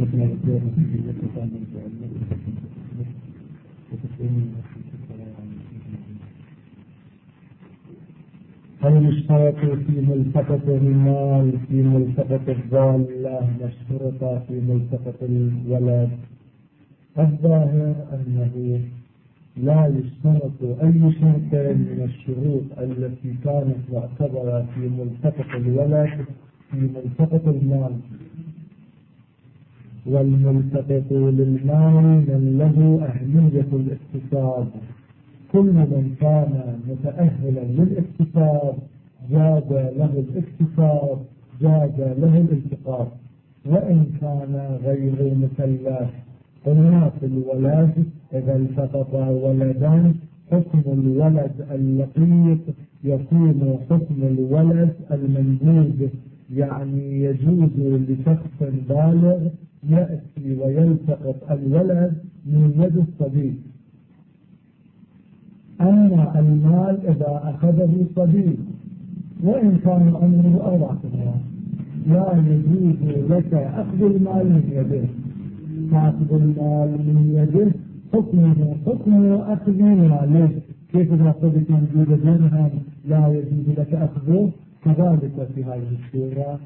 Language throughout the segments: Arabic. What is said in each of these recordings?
هل يشترط في ملتقط المال في ملتقط الضالة مشترطة في ملتقط الولد؟ الظاهر أنه لا يشترط أي شرط من الشروط التي كانت معتبرة في ملتقط الولد في ملتقط المال. والملتقط للمال من له أهمية الاكتساب، كل من كان متأهلا للاكتساب جاد له الاكتساب جاد له الالتقاط، وإن كان غير مكلف. قلنا في الولد إذا التقط ولدان حكم الولد اللقيط يكون حكم الولد المندوب، يعني يجوز لشخص بالغ يأتي ويلتقط الولد من يد الصبي. أما المال إذا أخذه صبي وإن كان عمره 4 سنوات لا يجوز لك أخذ المال من يده. تأخذ المال من يده حكمه حكم أخذ ماله، كيف إذا صدق موجود درهم لا يجوز لك أخذه، كذلك في هذه الصورة.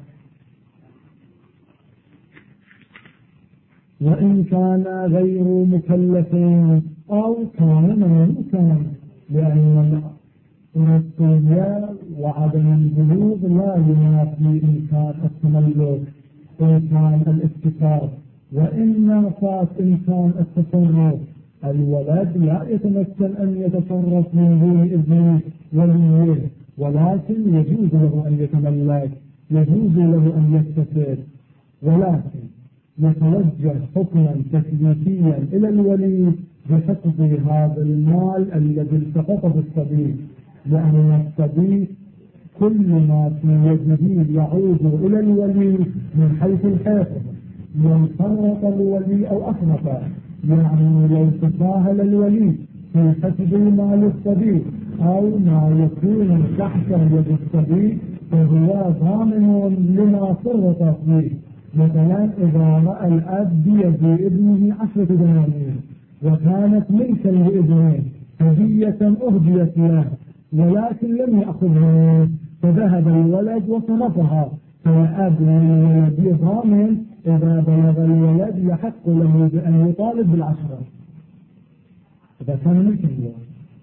وإن كان غير مكلف أو كان ممكن، لأن الرسولية وعدم البلوغ لا ينافي إمكان التملك إمكان الاكتساب، وإن فات إمكان التصرف. الولد لا يتمكن أن يتصرف من دون إذن وليه، ولكن يجوز له أن يتملك، يجوز له أن يكتسب، ولكن يتوجه حكما تكليفيا إلى الولي بحفظ هذا المال الذي التقطه الصبي، لأن الصبي كل ما في يده يعود إلى الولي من حيث الحفظ، من فرط الولي أو أفرط، يعني لو تساهل الولي في حفظ مال الصبي أو ما يكون تحت يد الصبي فهو ضامن لما فرط فيه. مثلا إذا رأى الأب بيد ابنه 10 دنانير وكانت ملكا لابنه هدية أهديت له ولكن لم يأخذها، فذهب الولد وصرفها، فالأب والولد ضامن إذا بلغ الولد يحق له بأن يطالب بال10 إذا كان ملكا له.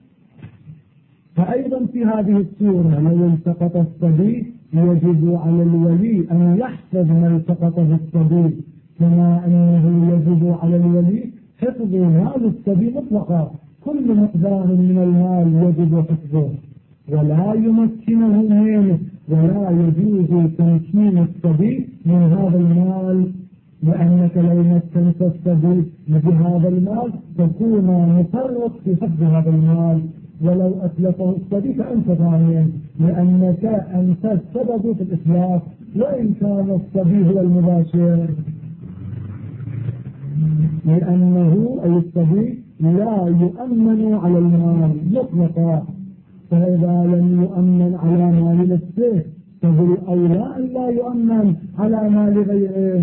فأيضا في هذه الصورة لو التقط الصبي يجب على الولي أن يحفظ ما التقطه الصبي، كما أنه يجب على الولي حفظ مال الصبي مطلقا. كل مقدار من المال يجب حفظه ولا يمكنه منه، ولا يجوز تمكين الصبي من هذا المال، لأنك لو مكنت الصبي بهذا المال تكون مفرط في حفظ هذا المال، ولو أتلفه الصبي فأنت ضامن، لأنك أنت السبب في الإتلاف وإن كان الصبي هو المباشر، لأنه أي الصبي لا يؤمن على المال مطلقا، فإذا لم يؤمن على مال نفسه فهو الأولى أن لا يؤمن على مال غيره.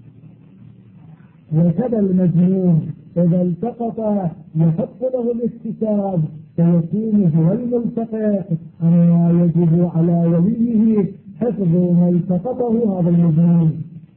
وكذا المجنون إذا التقط يحق له الاكتساب فيكون هو الملتقط، أما يجب على وليه حفظ ما التقطه هذا المجنون.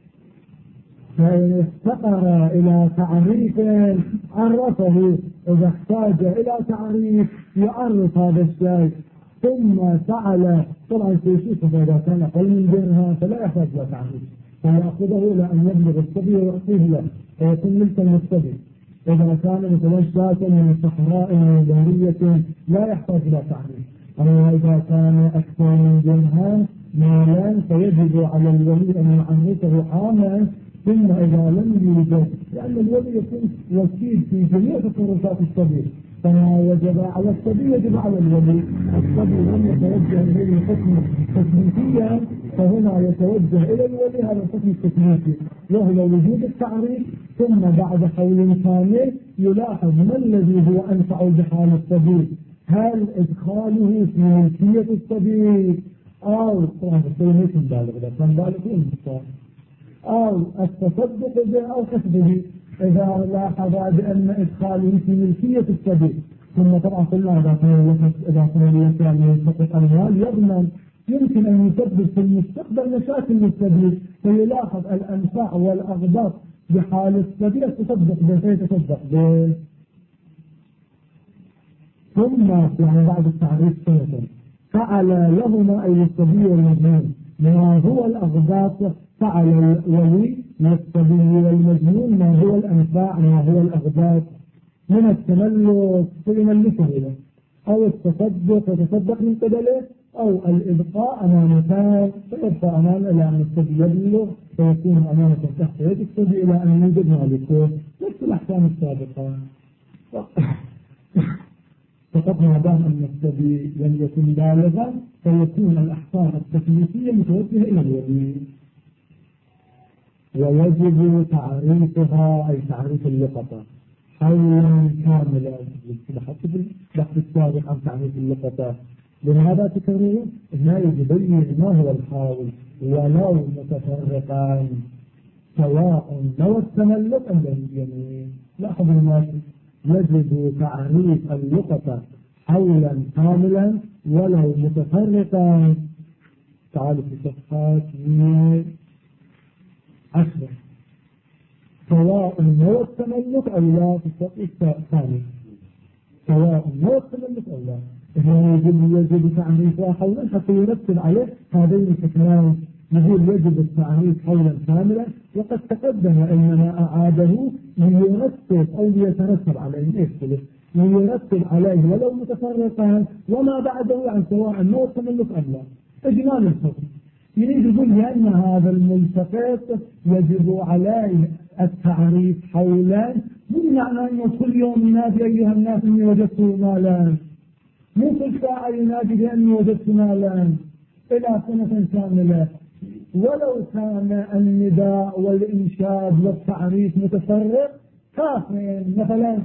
فإن افتقر إلى تعريف عرفه، إذا احتاج إلى تعريف يعرف هذا الشيء، ثم سأل طبعا سيشوفه إذا كان أقل من درهم فلا يحتاج إلى تعريف، فيأخذه إلى أن يبلغ الصبي ويعطيه له فيكون ملكا للصبي. إذا كان متوجهة من صحراء برية لا يحتاج إلى تعريف. أما إذا كان أكثر من درهم مالا فيجب على الولي أن يعرفه عاما، ثم إذا لم يوجد، لأن الولي يكون وكيل في جميع تصرفات الصبي، فما وجب على الصبي يجب على الولي. الصبي لم يتوجه إليه حكم تكليفيا فهنا يتوجه إلى الولي هذا الحكم التكليفي، وهو وجود التعريف، ثم بعد حول كامل يلاحظ ما الذي هو أنفع بحال الصبي، هل إدخاله في ملكية الصبي أو الصبي بالغ، كان بالغ أو التصدق به أو كسبه. إذا لاحظ بأن إدخاله في ملكية السبيل، ثم طبعا قلنا إذا تملك يعني يلتقط أموال يضمن يمكن أن يسبب في المستقبل مشاكل للسبيل، فيلاحظ الأنفع والأغباط بحال السبيل تصدق به فيتصدق به. ثم يعني بعد التعريف سنة فعل لهما أي السبيل والمجنون ما هو الأغباط، فعل الولي والسبيل والمجنون ما هو الأنفاع ما هو الأغباط من التملك فيملكه له، أو التصدق يتصدق من قبله، أو الإبقاء أمانتان فيبقى أمانة إلى أن السبيل يبلغ فيكون أمانة تحت يد السبيل إلى أن يوجد مالكه، نفس الأحكام السابقة. فقد ما دام أن السبيل لم يكن بالغا فيكون الأحكام التكليفية متوجهة إلى الولي. ويجب تعريفها أي تعريف اللقطة حولا كاملا بحث السابق عن تعريف اللقطة. لماذا تكرره؟ ما يبين ما هو الحاول ولو متفرقان سواء لو التملك أم اليمين. لاحظوا الناس يجب تعريف اللقطة حولا كاملا ولو متفرقان. تعالوا في صفحات 110 سواء هو التملك أو لا في الصفحة الثانية سواء هو التملك أو لا يجب تعريفها حولا حتى يرتب عليه هذين الحكمان. نقول يجب التعريف حولا كاملا، وقد تقدم انما اعاده ليرتب او ليترتب عليه يختلف ليرتب عليه ولو متفرقا وما بعده عن سواء هو التملك ام لا. اجمال الحكم يريد يقول لان هذا الملتقط يجب عليه التعريف حولا، مو معنى انه كل يوم ينادي ايها الناس اني وجدت مالا، مو كل ساعه ينادي باني وجدت مالا الى سنه كامله. ولو كان النداء والإنشاد والتعريف متفرق كافين، مثلا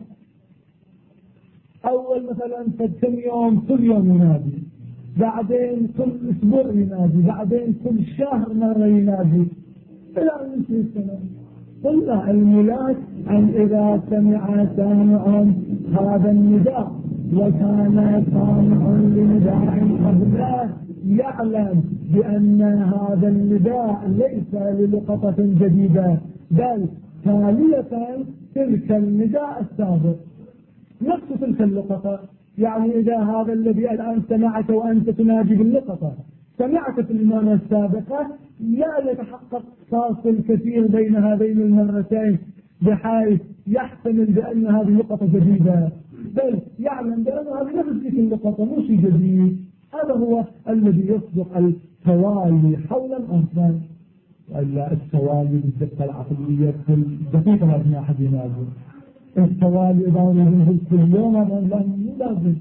أول مثلا كم يوم كل يوم ينادي، بعدين كل أسبوع ينادي، بعدين كل شهر مرة ينادي إلى أن ينتهي السنة. قلنا الملاك أن إذا سمع سامع هذا النداء وكان سامع لنداء قبله يعلم بأن هذا النداء ليس للقطة جديدة بل تالية تلك النداء السابق نفس تلك اللقطة. يعني إذا هذا الذي الآن سمعت وأنت تنادي باللقطة سمعت في المرة السابقة لا يتحقق فاصل كثير بين هذين المرتين بحيث يحتمل بأن هذه لقطة جديدة، بل يعلم بأن هذه نفس تلك اللقطة مو شيء جديد. هذا هو الذي يصدق التوالي حولا أنفا، وإلا التوالي بالدقة العقلية دقيقة لازم أحد ينازل التوالي إذا نزل كل يوم هذا لا لازم.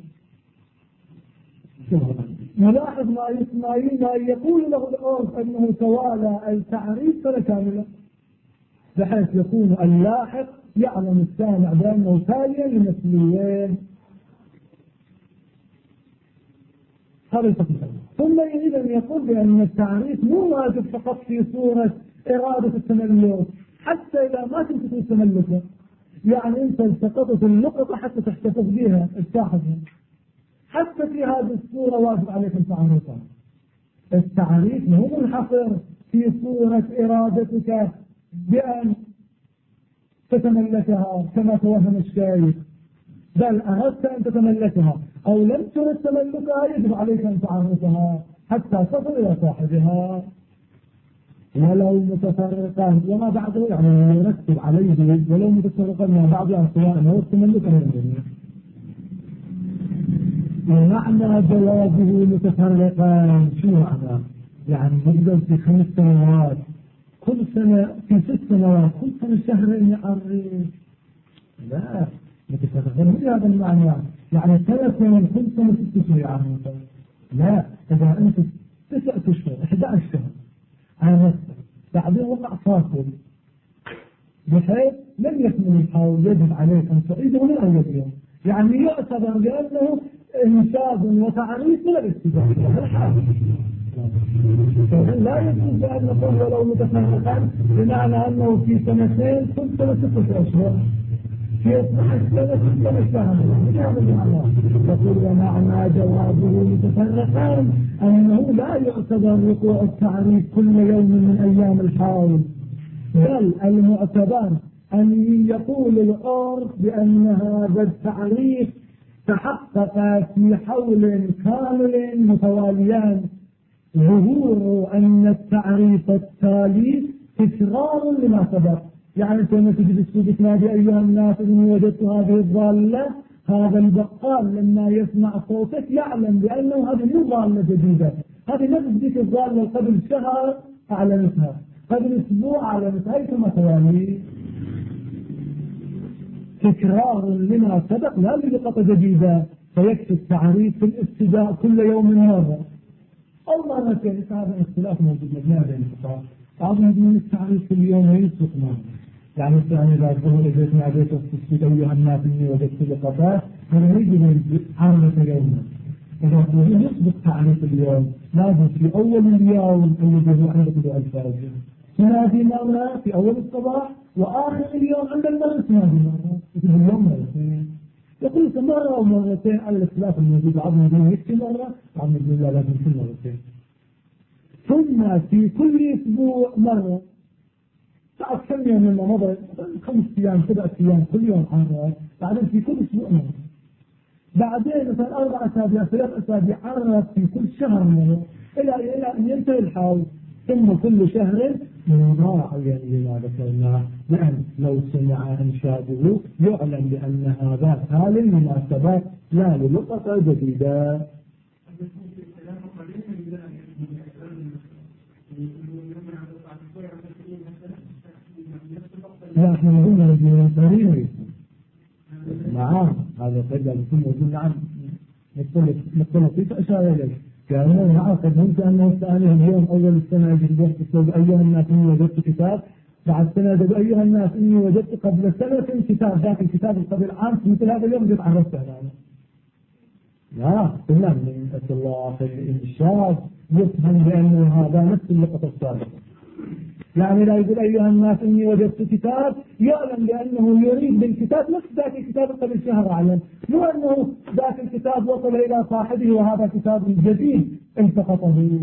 نلاحظ ما يقول له الأرض أنه توالى التعريف سنة كاملة بحيث يكون اللاحق يعلم السامع بأنه تاليا لمثليين. هذا الفصل. ثم يريد أن يقول بأن التعريف مو واجب فقط في صورة إرادة التملك، حتى إذا ما كنت تتملكه، يعني أنت التقطت اللقطة حتى تحتفظ بها التاحظها، حتى في هذه الصورة واجب عليك التعريفها. التعريف مو منحصر في صورة إرادتك بأن تتملكها كما توهم الشيخ، بل أردت أن تتملكها أو لم ترد تملكها يجب عليك أن تعرفها حتى تصل إلى صاحبها ولو متفرقا وما بعده، يعني يرتب عليه ولو متفرقا ما بعده عن سواء هو التملك أو الجميع. ومعنى جوابه متفرقا شو معنى؟ يعني نقدر في 5 سنوات كل سنة في 6 سنوات كل سنة شهرين يعرف، لا متفرقا مو هذا المعنى. يعني 3 سنين كل سنة 6 شهور يعني لا، إذا أنت 9 أشهر 11 شهر على نفسك بعدين وقع فاصل بحيث لم يكمل الحول يجب عليك أن تعيده من أول يوم، يعني يعتبر بأنه إنشاد وتعريف من الاتجاه لا يجوز أن نقول ولو متفرقا بمعنى أنه في سنتين كل سنة 6 أشهر في 12 سنة 6 شهر بهذا المعنى. يقول ومعنى جوابه متفرقا أنه لا يعتبر وقوع التعريف كل يوم من أيام الحول، بل المعتبر أن يقول العرف بأن هذا التعريف تحقق في حول كامل متواليان، ظهور أن التعريف التالي تكرار لما سبق. يعني كما تجد السوق تنادي أيها الناس إني وجدت هذه الضالة، هذا البقال لما يسمع صوتك يعلم بأنه هذه مو ضالة جديدة، هذه نفس ذيك الضالة قبل شهر أعلنتها، قبل أسبوع أعلنتها، هي كما توالي تكرار لما سبق لا للقطة جديدة. فيكفي التعريف في الابتداء كل يوم مرة أو مرتين. هذا اختلاف موجود مبنى بين الفقهاء، بعضهم من التعريف في اليوم يسبق مرة. يعني إذا تقول إذا ناديت في أيها الناس إني وجدت لقطات هذا يجب أن عرض يوما. إذا تقول يسبق تعريف اليوم لازم في أول اليوم الذي هو عند طلوع الفجر تنادي مرة في أول الصباح، وآخر اليوم عند المغرب تنادي مرة، في اليوم مرتين. يقول مرة أو مرتين على الاختلاف الموجود، بعضهم يقول يكفي مرة، بعضهم يقول لا لازم كل مرتين. ثم في كل أسبوع مرة، بعد كم يوم لما مضى 5 أيام 7 أيام كل يوم مرة، بعدين في كل أسبوع مرة، بعدين مثلا 4 أسابيع 3 أسابيع مرة، في كل شهر مرة، إلى أن ينتهي الحول. ثم كل شهر مراعيا لما ذكرناه، لأن لو سمع إنشاده يعلم بأن هذا حال للمناسبات لا للقطة جديدة. لا احنا نقول من قريب. نعم هذا قد يكون موجود. نعم نقول في أشياء إليه كأنه نعقد ممكن أنه سأله اليوم أول السنة يجب يقول أيها الناس إني وجدت كتاب، بعد سنة يقول أيها الناس إني وجدت قبل سنة كتاب، ذاك الكتاب قبل عام في مثل هذا اليوم قد عرفته أنا. لا قلنا من إطلاق الإنشاد يفهم بأنه هذا نفس اللقطة السابقة. يعني لا يقول أيها الناس إني وجدت كتاب يعلم بأنه يريد بالكتاب نفس ذاك الكتاب قبل شهر أعلم، مو أنه ذاك الكتاب وصل إلى صاحبه وهذا كتاب جديد التقطه.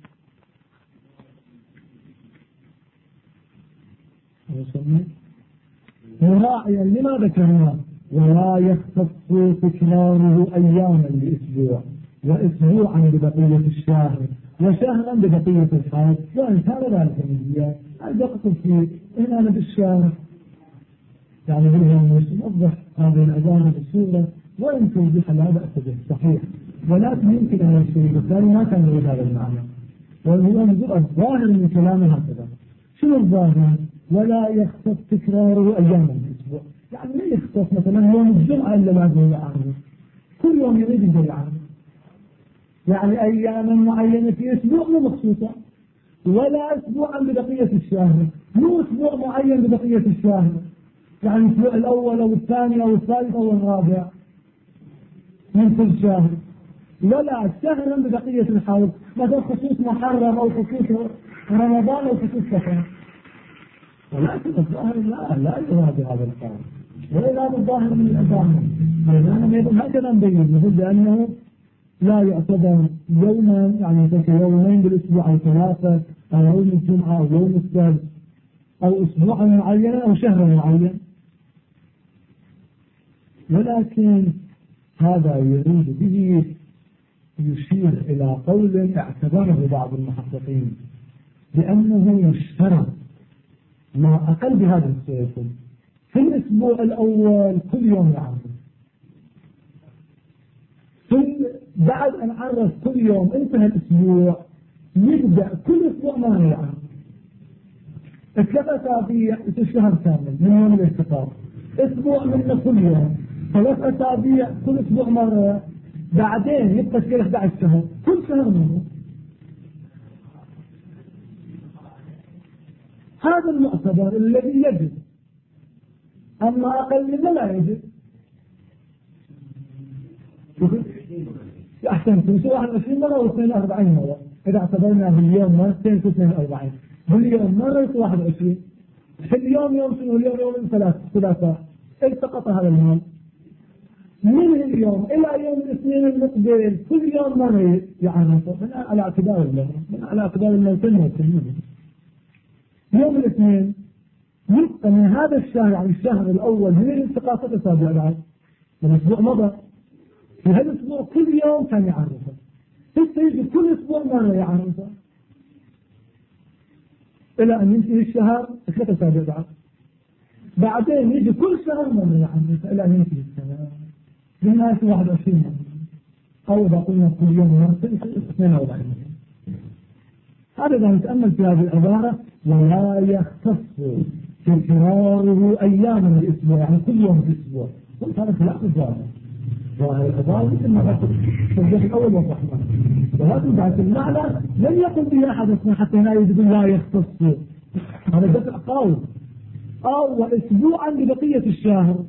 مراعيا لما ذكرنا ولا يختص تكراره أياما بأسبوع، وأسبوعا ببقية الشهر، وشهرا ببقية الحياة، وإن كان ذلك النبي الوقت في هنا بالشهر. يعني هو يوضح هذه العبارة بالصورة وإن توضح لا بأس به صحيح، ولكن يمكن أن يشير بالثاني ما كان يريد هذا المعنى، وهو نظر الظاهر من كلامه هكذا. شنو الظاهر؟ ولا يختص تكراره أياما بالأسبوع، يعني لا يختص مثلا يوم الجمعة إلا لازم يعرض كل يوم يريد يجي يعرض، يعني أياما معينة في أسبوع مو مخصوصة، ولا أسبوعا ببقية الشهر، مو أسبوع معين ببقية الشهر، يعني الأسبوع الأول أو الثاني أو الثالث أو الرابع من كل شهر، ولا شهرا ببقية الحول، مثلا خصوص محرم أو خصوص رمضان أو خصوص سفر. ولكن الظاهر لا يراد هذا القول، ولا يراد الظاهر من الأظاهر، فإننا يقول هكذا نبين نقول بأنه لا يعتبر يوما، يعني يومين بالأسبوع أو 3 أو يوم الجمعة أو يوم السبت أو أسبوعا معينا أو شهرا معين. ولكن هذا يريد به يشير إلى قول اعتبره بعض المحققين بأنه يشترط ما أقل بهذا السيكون في الأسبوع الأول كل يوم يعرض، ثم بعد أن عرف كل يوم انتهى الأسبوع يبدأ كل أسبوع ما يعرف 3 أسابيع الشهر كامل من يوم الالتقاط، أسبوع منه كل يوم، 3 أسابيع كل أسبوع مرة، بعدين يبقى كل 11 شهر كل شهر مرة. هذا المعتبر الذي يجب، أما أقل منه لا يجب. أحسن تنسوا 21 مرة و42 مرة إذا اعتبرنا باليوم مرتين في 42 باليوم مرة 21 في اليوم يوم شنو اليوم يوم ثلاثاء التقط هذا المال من اليوم إلى يوم الاثنين المقبل كل يوم مرة يعني على اعتبار الله على اعتبار الموتين يوم الاثنين يبقى من هذا الشهر يعني الشهر الأول من الالتقاط 6 أسابيع بعد الأسبوع مضى في هذا الأسبوع كل يوم كان يعرفه يجي كل أسبوع مرة يعرفه إلى أن ينتهي الشهر 3 أسابيع بعد بعدين يجي كل شهر مرة يعرفه إلى أن ينتهي السنة بنهاية 21 مرة أو إذا قلنا كل يوم مرة 42 هذا إذا نتأمل في هذه العبارة ولا يختص تكراره أيام الأسبوع يعني كل يوم في الأسبوع قلت هذا خلاف الظاهر ظاهر العبارة مثل ما قلت في الجزء الأول وضحنا ولكن بعد المعنى لم يقل به أحد اسمه حتى هنا يقول لا يختص هذا دفع قول أو أسبوعا ببقية الشهر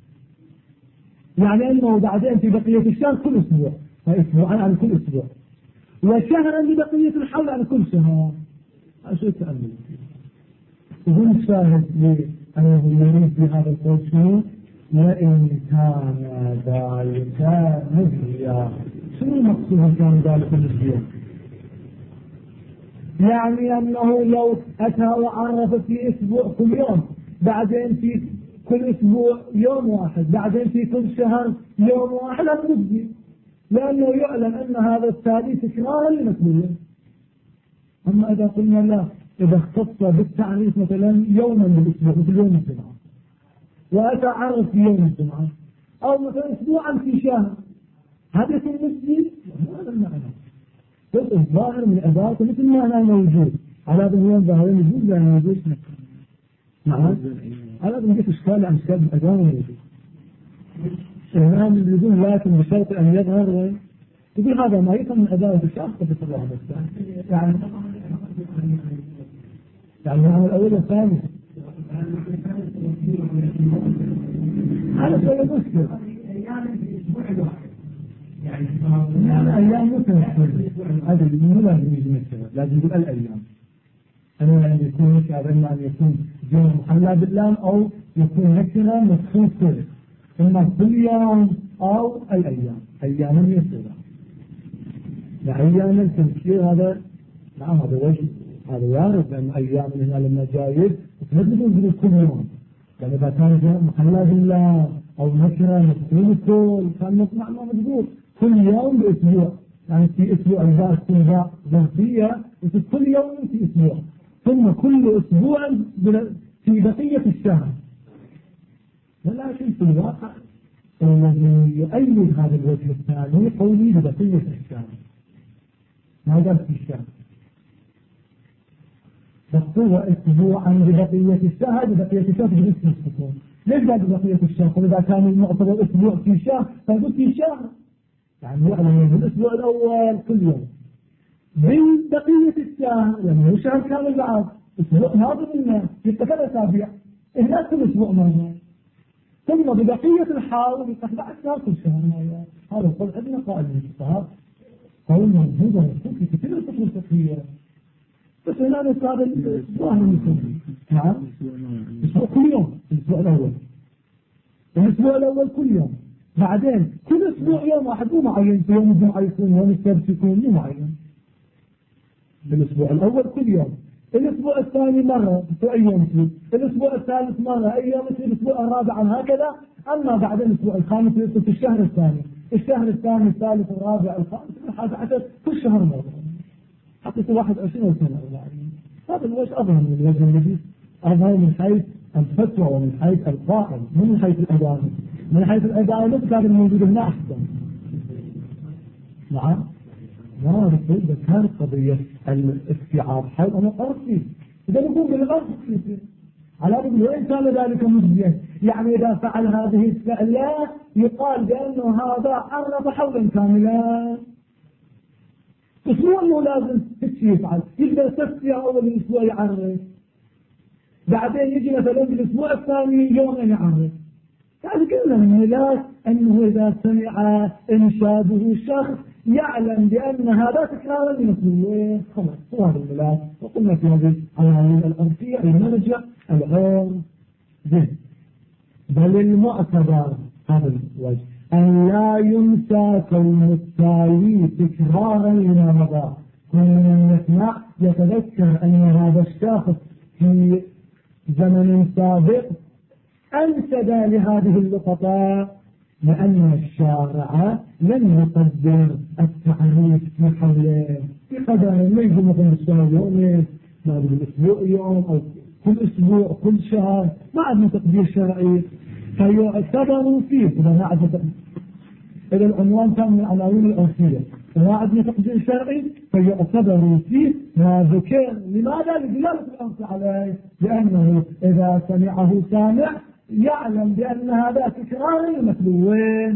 يعني أنه بعدين في بقية الشهر كل أسبوع أسبوعا عن كل أسبوع وشهرا ببقية الحول عن كل شهر هذا شيء تأمل يقول الشاهد لأنه يريد بهذا القول شنو وإن كان ذلك نزيا شنو المقصود كان ذلك نزيا يعني أنه لو أتى وعرف في أسبوع كل يوم بعدين في كل أسبوع يوم واحد بعدين في كل شهر يوم واحد هذا نزيا لأنه يعلم أن هذا التالي تكرارا لمسؤولية أما إذا قلنا لا إذا اختص بالتعريف مثلا يوما بالأسبوع مثل يوم الجمعة وأتعرف في يوم الجمعة أو مثلا أسبوعا في شهر هذا يكون نسبي هذا المعنى بس الظاهر من عبارته مثل ما أنا موجود على هذا اليوم ظاهرين يجوز لا موجود نعم على هذا نجد إشكال عن إشكال الأذان موجود الإمام يقول لكن بشرط أن يظهر يقول هذا ما يفهم من عبارة الشخص بس الله يعني المعنى الأول والثاني هذا شيء مشكل يعني أيام مثل هذا مو لازم يجي مثل لازم يقول الأيام أنا يعني يكون مشابه إما أن يكون جمع محلى باللام أو يكون نكرة مخصوص كله إما كل يوم أو الأيام أيام يسيرة يعني أيام التمثيل هذا نعم هذا وجه هذا يارد لأن أيام هنا لما جايد تنبدون كل يوم يعني إذا كان محلى بالله أو نكرة مفهوم الكل كان مطمع ما مجبور كل يوم بأسبوع يعني في أسبوع الباس تنباع ظرفية وفي كل يوم في أسبوع ثم كل أسبوع في بقية الشهر ولا شيء في الواقع الذي يؤيد هذا الوجه الثاني قولي ببقية الشهر ما قال في الشهر فهو أسبوعا ببقية الشهر ببقية الشهر باسم السكون ليش قال ببقية الشهر إذا كان المعتبر أسبوع في شهر فقلت في شهر يعني يعلم الأسبوع الأول كل يوم ببقية الشهر يعني هو شهر كامل بعد أسبوع ناظر لنا يبقى 3 أسابيع هناك كل أسبوع مرة ثم ببقية الحال يبقى 11 شهر كل شهر مرة هذا القول عندنا قائل من الصحاب قول موجود ومكتوب في كثير الكتب الفقهية بس هنا هذا الظاهر المسلم نعم الأسبوع كل يوم الأسبوع الأول كل يوم بعدين كل أسبوع يوم واحد مو معين في يوم الجمعة يكون يوم السبت يكون مو معين الأسبوع الأول كل يوم الأسبوع الثاني مرة في أيام فيه الأسبوع الثالث مرة أيام فيه الأسبوع الرابع هكذا أما بعد الأسبوع الخامس يدخل في الشهر الثاني الثالث الرابع الخامس الحادي عشر كل شهر مرة حتى 21 أو 42 هذا الوجه أظهر من الوجه الذي أظهر من حيث الفتوى ومن حيث القائل مو من حيث الأداء من حيث الأداء ليس كان الموجود هنا أحسن نعم ما رسول كانت قضية الاستيعاب حول أنا قرأت فيه إذا نقول بالغرب فيه على رجل وإن كان ذلك مجزيا يعني إذا فعل هذه الفعلة يقال بأنه هذا عرض حولا كاملا بس مو أنه لازم تشي يفعل يقدر تسفيها أول الأسبوع يعرض بعدين يجي مثلا بالأسبوع الثاني يوم يعرض يعني قلنا من الناس أنه إذا سمع إنشاده الشخص يعلم بأن هذا تكرار المثليين خلاص هو هذا الملاك. وقلنا في هذه العناوين الأرضية المرجع العرف به. بل المعتبر هذا الوجه أن لا ينسى كون التالي تكرارا لما مضى. كل من يسمع يتذكر أن هذا الشخص في زمن سابق أنسب لهذه اللقطات، لأن الشارع لم يقدر التعريف في حوله بقدر ما يجب مثلا بالشهر يومين، ما بالأسبوع يوم، أو كل أسبوع كل شهر، ما عندنا تقدير شرعي فيعتبروا فيه. إذا العنوان كان من العناوين العرفية وما عندنا تقدير شرعي فيعتبروا فيه ما ذكر. لماذا؟ لدلالة الأمس عليه، لأنه إذا سمعه سامع يعلم بأن هذا تكرار المتلوين.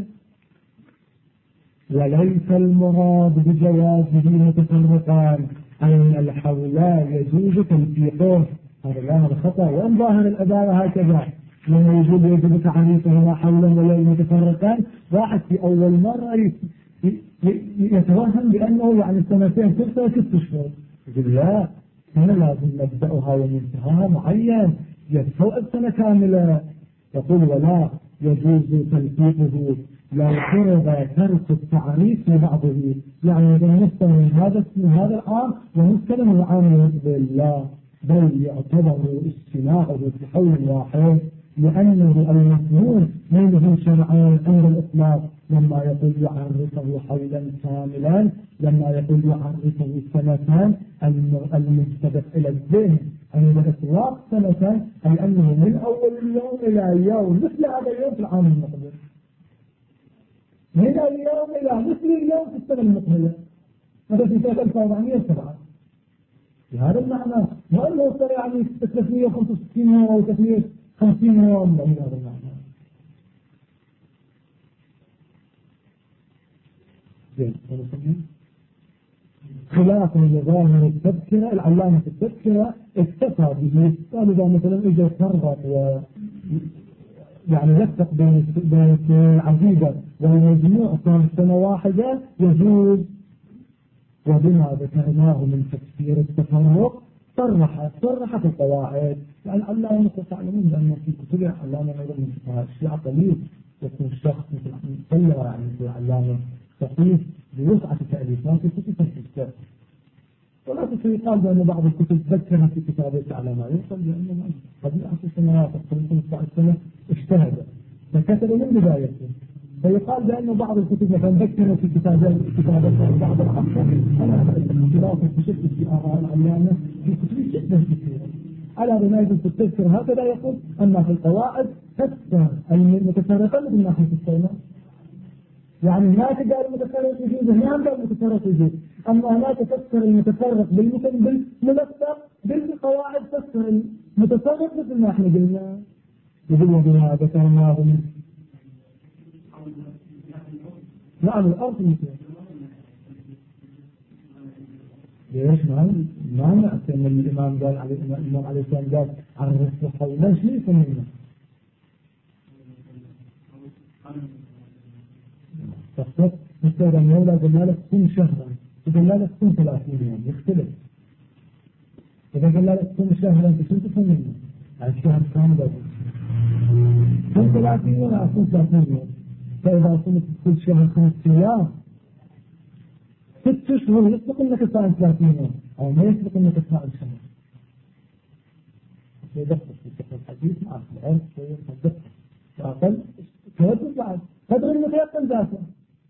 وليس المراد بجوازه متفرقان أن الحول لا يجوز تلفيقه. هذا خطأ. وأن ظاهر العبارة هكذا لما يجب تعريفهما حولا ولا متفرقان، واحد في أول مرة يتوهم بأنه يعني سنتين كل سنة 6 أشهر. يقول لا، هنا لازم نبدأها ومنتهاها معين يتفوق السنة كاملة. يقول ولا يجوز تلفيقه لو فرض ترك التعريف في بعضه، يعني نستلم من هذا العام ونستلم العام المقبل، لا، بل يعتبر استماعه في حول واحد، لأنه المفهوم منه شرعا عند الإطلاق. لما يقول يعرفه حولا كاملا، لما يقول يعرفه سنتان، المنتبه إلى الذهن عند الإطلاق سنتان أي أنه من أول يوم إلى يوم مثل هذا اليوم في العام المقبل، من اليوم إلى مثل اليوم في السنة المقبلة، هذا في سنة 1407. بهذا المعنى، وأنه صار يعني 365 يوم أو 350 يوم بهذا المعنى. خلاف لظاهر التذكرة، العلامة التذكرة اكتفى به. قالوا إذا مثلا إجا فرق يعني يفتق بين عزيزة والمجموع كان سنة واحدة يجوز. وبما ذكرناه من تفسير التفرق صرحت القواعد. يعني العلامة تعلمون بأن في كتب العلامة أيضا من الشيعة قليل يكون الشخص مثل يعني مثل العلامة تقيس بوسعة تأليفات في كتب الكتاب. ولا يقال بأن بعض الكتب ذكرت في كتابات علامة، يقال بأنه قبل 10 سنوات قبل 15 سنة اجتهد فكتب من بدايته. فيقال بأنه بعض الكتب مثلا ذكروا في كتابات بعض العصر اختلافا بشكل في آراء العلامة في كتب جدا كثيرة. على رماية في التذكر هكذا يقول أما في القواعد تذكر المتفرقة من ناحية السنة، يعني ما تقال المتفرق يجوز هنا قال المتفرق يجوز، أما هناك تفسر المتفرق بالملفق بالقواعد تفسر المتفرق مثل ما احنا قلنا. يقول بها ذكرناه من نعم الأرض مثل ليش ما نأتي من الإمام قال عليه الإمام عليه السلام قال عن الرسل حولا شو يسمونه تخصص مثل المولى قلنا لك كن شهرا قلنا لك كن 30 يوم يختلف. إذا قلنا لك كن شهرا شو تسمونه عن شهر كامل كن 30 يوم أو كن 30 يوم. فإذا كنت كل شهر 5 أيام 6 أشهر يسبق أنك تفعل 30 يوم أو ما يسبق أنك تفعل شهر. يدخل في فقه الحديث مع العلم يدخل فأقل توجد بعد قدر المتيقن ذاته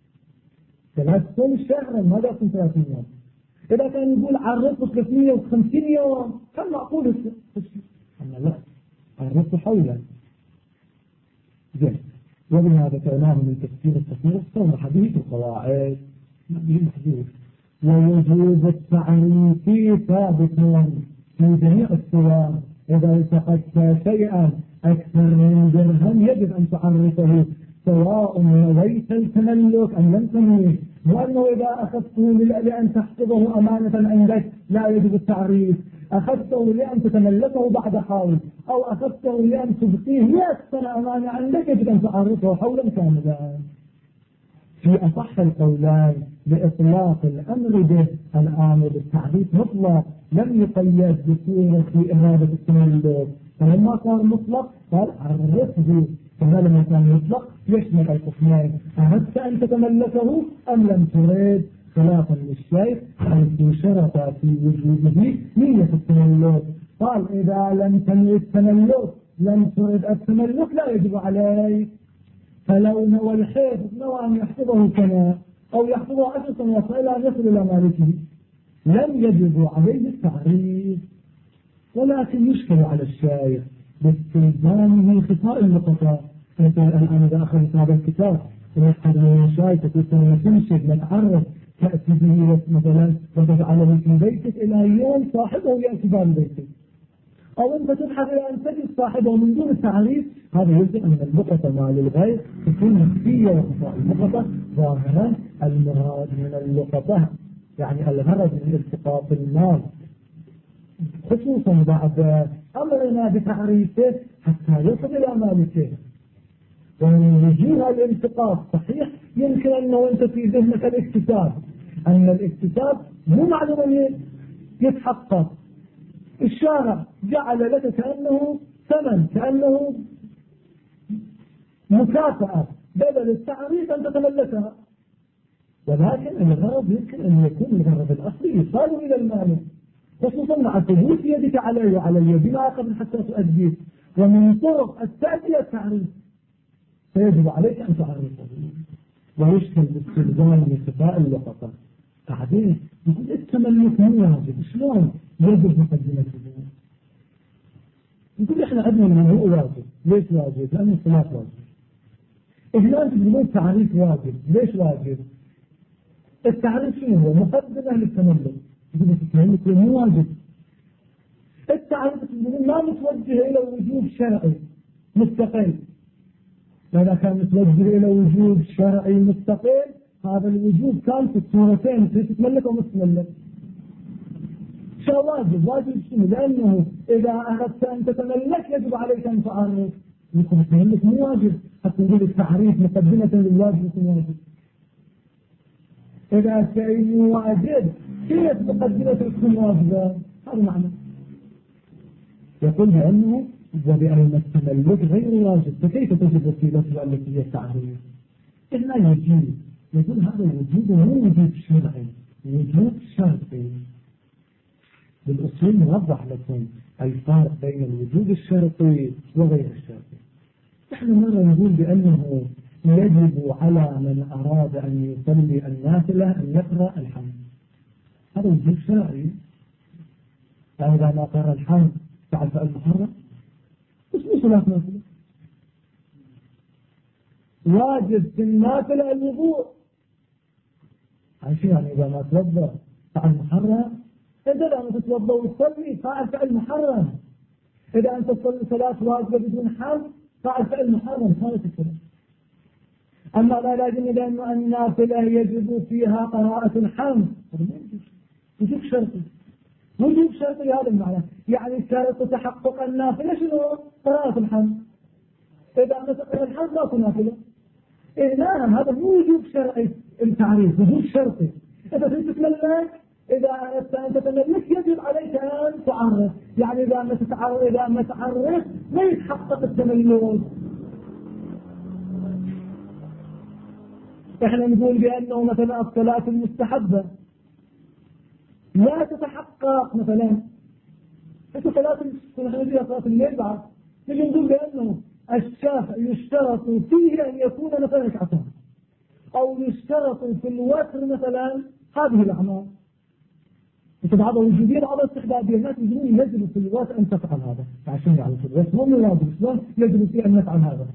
30 شهرا ماذا كنت 30 يوم. إذا كان يقول عرفه 350 يوم كان معقول أما لا عرفه حولا زين. وبهذا ذكرناه من تفسير التصنيف صرح به في القواعد به محدود. ويجوز التعريف ثابت في جميع الصور. إذا التقدت شيئا أكثر من درهم يجب أن تعرفه سواء نويت التملك أم لم تنوي، وأنه إذا أخذته لأن تحفظه أمانة عندك لا يجب التعريف، أخذته لأن تتملكه بعد حول، أو أخذته لأن تبقيه 100 سنة أمانة عندك يجب أن تعرفه حولا كاملا. في أصح القولين لإطلاق الأمر به الآمر بالتعريف مطلق لم يقيد بصورة إرادة التملك، فلما كان مطلق قال عرفه، فهذا كان مطلق يشمل القسمين، أردت أن تتملكه أم لم تريد، خلافا للشيخ حيث شرط في وجوده نية التملك. قال إذا لم تنوي التملك لم ترد التملك لا يجب عليه. فلو نوى الحفظ نوى أن يحفظه كما أو يحفظه 10 سنوات إلى أن يصل إلى مالكه لم يجب عليه التعريف، ولكن يشكل على الشيخ باستلزامه خفاء اللقطات. أنت الآن إذا أخذت هذا الكتاب ويحفظ من الشاي تقول لما تنشد نتعرف تأتي به مثلا وتجعله في بيتك إلى يوم صاحبه يأتي بال بيتك، أو أنت تبحث إلى أن تجد صاحبه من دون التعريف. هذا يجب أن اللقطة مع للغير تكون نفسية وخفاء اللقطة ظاهرا. المراد من اللقطة يعني الغرض من التقاط المال، خصوصا بعد أمرنا بتعريفه حتى يصل إلى مالكه. ومن وجوه الالتقاط صحيح يمكن أنه أنت في ذهنك الاكتساب، أن الاكتساب مو معلومة يتحقق. الشارع جعل لك كأنه ثمن، كأنه مكافأة بدل التعريف أن تتملكها، ولكن الغرض يمكن أن يكون الغرض الأصلي يصال إلى المال، خصوصا مع ثبوت يدك عليه وعلى اليد ما قبل حتى تؤديه. ومن طرق التأدية التعريف فيجب عليك أن تعرفه، ويشكل باستخدام لخفاء اللقطة. بعدين يقول التملك مو واجب، شلون يجب مقدمته؟ يقول احنا عندنا من هو واجب. ليش واجب؟ لأن الصلاة واجب. إذا أنت تقول تعريف واجب، ليش واجب؟ التعريف شنو هو؟ مقدمة للتملك. يقول التملك مو واجب. التعريف ما متوجه إلى وجوب شرعي مستقل، فإذا كان متوجه إلى وجوب شرعي مستقل هذا الوجوب كان في الصورتين تتملك أو متملك. شو واجب؟ واجب شنو؟ لأنه إذا أردت أن تتملك يجب عليك أن تعرف. يكون التملك مو واجب حتى نقول التعريف مقدمة للواجب يكون واجب. إذا شيء واجب كيف مقدمة تكون واجبة؟ هذا معنى. يقول بأنه وبأن التملك غير واجب، فكيف تجد وسيلته التي هي التعريف؟ إلا يجيب. يقول هذا الوجود مو وجود شرعي، وجود شرطي. بالأصول نوضح لكم الفرق بين الوجود الشرطي وغير الشرطي. نحن مرة نقول بأنه يجب على من أراد أن يصلي النافلة أن يقرأ الحمد، هذا وجود شرعي. فإذا ما قرأ الحمد فعل فعل محرم، اسمه صلاة نافلة. واجب في النافلة الوضوء، عشان يعني إذا ما توضأ فعل محرم. إذا لم تتوضأ وتصلي فعل فعل محرم. إذا أنت تصلي صلاة واجبة بدون حمد فعل فعل محرم. هذا الكلام. أما لا لازم لأن النافلة يجب فيها قراءة الحمد، وجوب شرطي. وجوب شرطي هذا المعنى، يعني شرط تحقق النافلة شنو؟ قراءة الحمد. إذا ما تقرأ الحمد لا تنافلة. نعم هذا مو وجوب شرعي التعريف، وجوب شرطي. إذا تريد تتملك، إذا أردت أن تتملك يجب عليك أن تعرف، يعني إذا ما تعرف ما يتحقق التملك. إحنا نقول بأنه مثلا الصلاة المستحبة لا تتحقق. مثلا صلاة الليل بعد نجي نقول بأنه الشافعي يشترط فيه أن يكون مثلا ركعتين، أو يشترط في الوتر مثلا هذه الأعمال. بعض وجودية بعض استحبابية، الناس يجبون يجب في الوتر أن تفعل هذا عشان يعرف الوتر مو من واجب، شلون يجب فيه أن نفعل هذا؟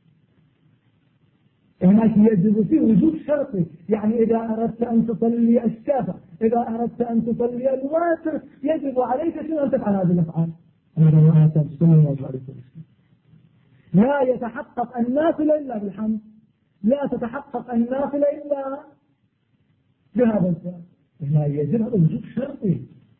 هناك يجب فيه وجود شرطي، يعني إذا أردت أن تصلي الشافع، إذا أردت أن تصلي الوتر يجب عليك شنو أن تفعل هذه الأفعال. لا يتحقق النافلة إلا بالحمد، لا تتحقق النافلة إلا بهذا الفعل. لا يجب هذا وجود شرطي.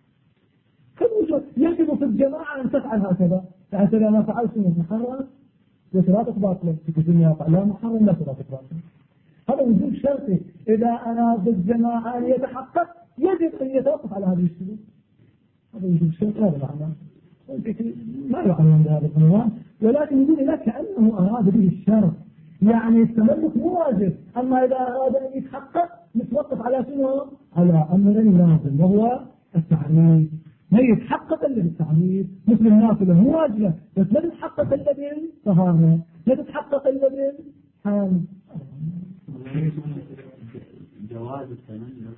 يجب في الجماعة أن تفعل هكذا، يعني إذا ما فعلت من محرم لا تقبط لك في الدنيا، لا محرم لا تقبط. هذا وجود شرطي. إذا أراد الجماعة أن يتحقق يجب أن يتوقف على هذه الشروط. هذا وجود شرطي هذا معناه ما يعلم بهذا العنوان، ولكن يقول لك كأنه أراد به الشرط، يعني التملك مو واجب، أما إذا أراد أن يتحقق نتوقف على شنو؟ على أمرين لازم، وهو التعريف. ما يتحقق إلا بالتعريف، مثل النافلة مو واجبة بس لا تتحقق إلا بالطهارة، لا تتحقق إلا بالحال. جواز التملك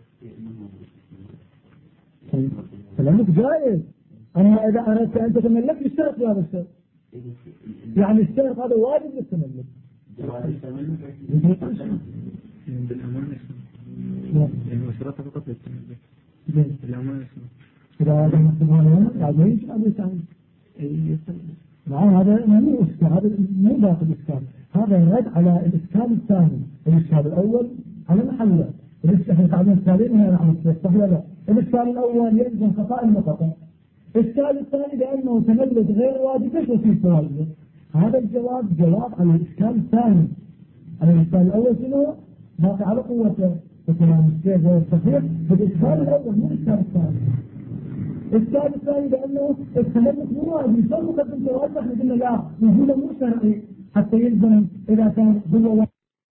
التملك جائز، أما إذا أردت أن تتملك يشترط بهذا الشرط، يعني الشرط هذا واجب للتملك. جواز التملك بالأمانة يعني وشرطها فقط للتملك بالأمانة. إذا هذا المسلمين يعني يجب أن يسأل نعم، هذا مو إشكال، هذا مو باقي الإشكال، هذا يرد على الإشكال الثاني. الإشكال الأول على محله، الإشكال تعلم الثاني هنا عن الصحيح لا. الإشكال الأول يلزم خطأ المقطع، الإشكال الثاني بأنه تملك غير واجب ليش وفيه فوائد. هذا الجواب جواب على الإشكال الثاني. الإشكال الأول شنو؟ باقي على قوته وكلام الشيخ غير صحيح. الإشكال الأول مو الإشكال الثاني. الإشكال الثاني بأنه التملك مو واجب، شلون مقدم جواز؟ احنا قلنا لا، وجوده مو شرعي حتى يلزم إذا كان هو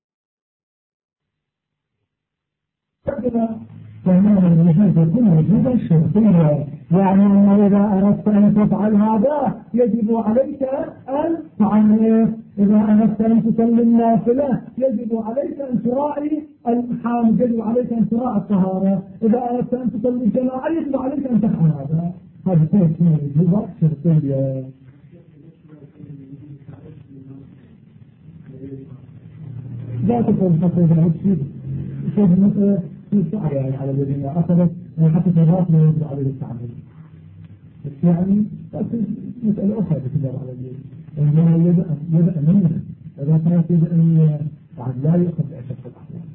فهذا يكون وجودا شرطيا، يعني أنه إذا أردت أن تفعل هذا يجب عليك أن تعرف، إذا أردت أن تصلي نافلة يجب عليك أن تراعي الحال، يجب عليك أن تراعي الطهارة، إذا أردت أن تصلي الجماعة يجب عليك أن تفعل هذا. هذا كله وجوبات شرطية. لا تقول حتى إذا شوف المسألة في صعب يعني على الذين أخذت حتى في الراس ما يجب عليه التعامل، بس يعني مسألة أخرى بتدار على الذين إنما يبدأ منه إذا كانت يجب أن بعد لا يأخذ بأشد الأحوال.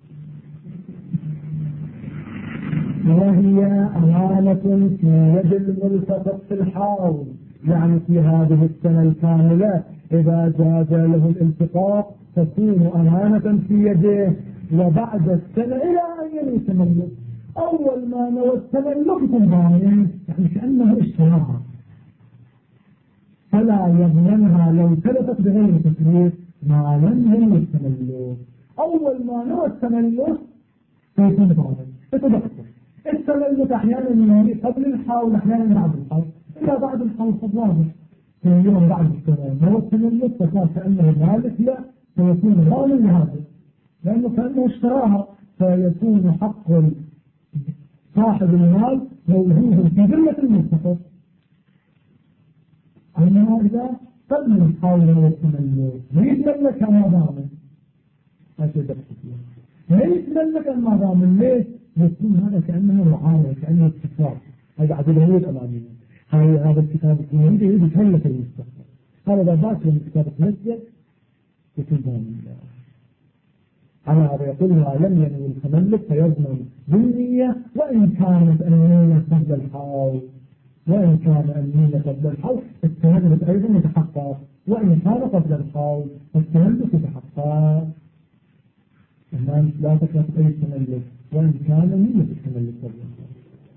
وهي أمانة في يد الملتقط في الحاول، يعني في هذه السنة الكاملة إذا جاز له الالتقاط تكون أمانة في يده، وبعد السنة إلى أن ينوي التملك. أول ما نوى التملك تنضامن، يعني كأنه اشتراها فلا يضمنها لو تلفت بغير تكليف ما لم ينوي التملك. أول ما نوى التملك فيكون ضامن. تتذكر التملك أحيانا ينوي قبل الحول أحيانا بعد الحول، إلا بعد الحول فضابط في يوم بعد السنة نوى التملك فكان كأنه مالك له فيكون ضامن لهذا، لأنه كأنه اشتراها، فيكون حق صاحب المال موجود في ذمة الملتقط. أما إذا قبل الحول والتملك ما يتملك ما ضامن، ما يتملك ما ضامن. ليش؟ يكون هذا كأنه معارضة، كأنه اتفاق، هذا عدلية الأمانية. هذا الكتاب الكويتي يتملك المستقبل، هذا إذا باكر من كتاب التملك يكون ضامن. على هذا يقول ما لم ينوي التملك فيضمن بالنية، وإن كانت النية قبل الحول، وإن كان النية قبل الحول التملك أيضا يتحقق، وإن كان قبل الحول التملك يتحقق. هنا لا تكلف أي تملك وإن كان نية التملك قبل الحول.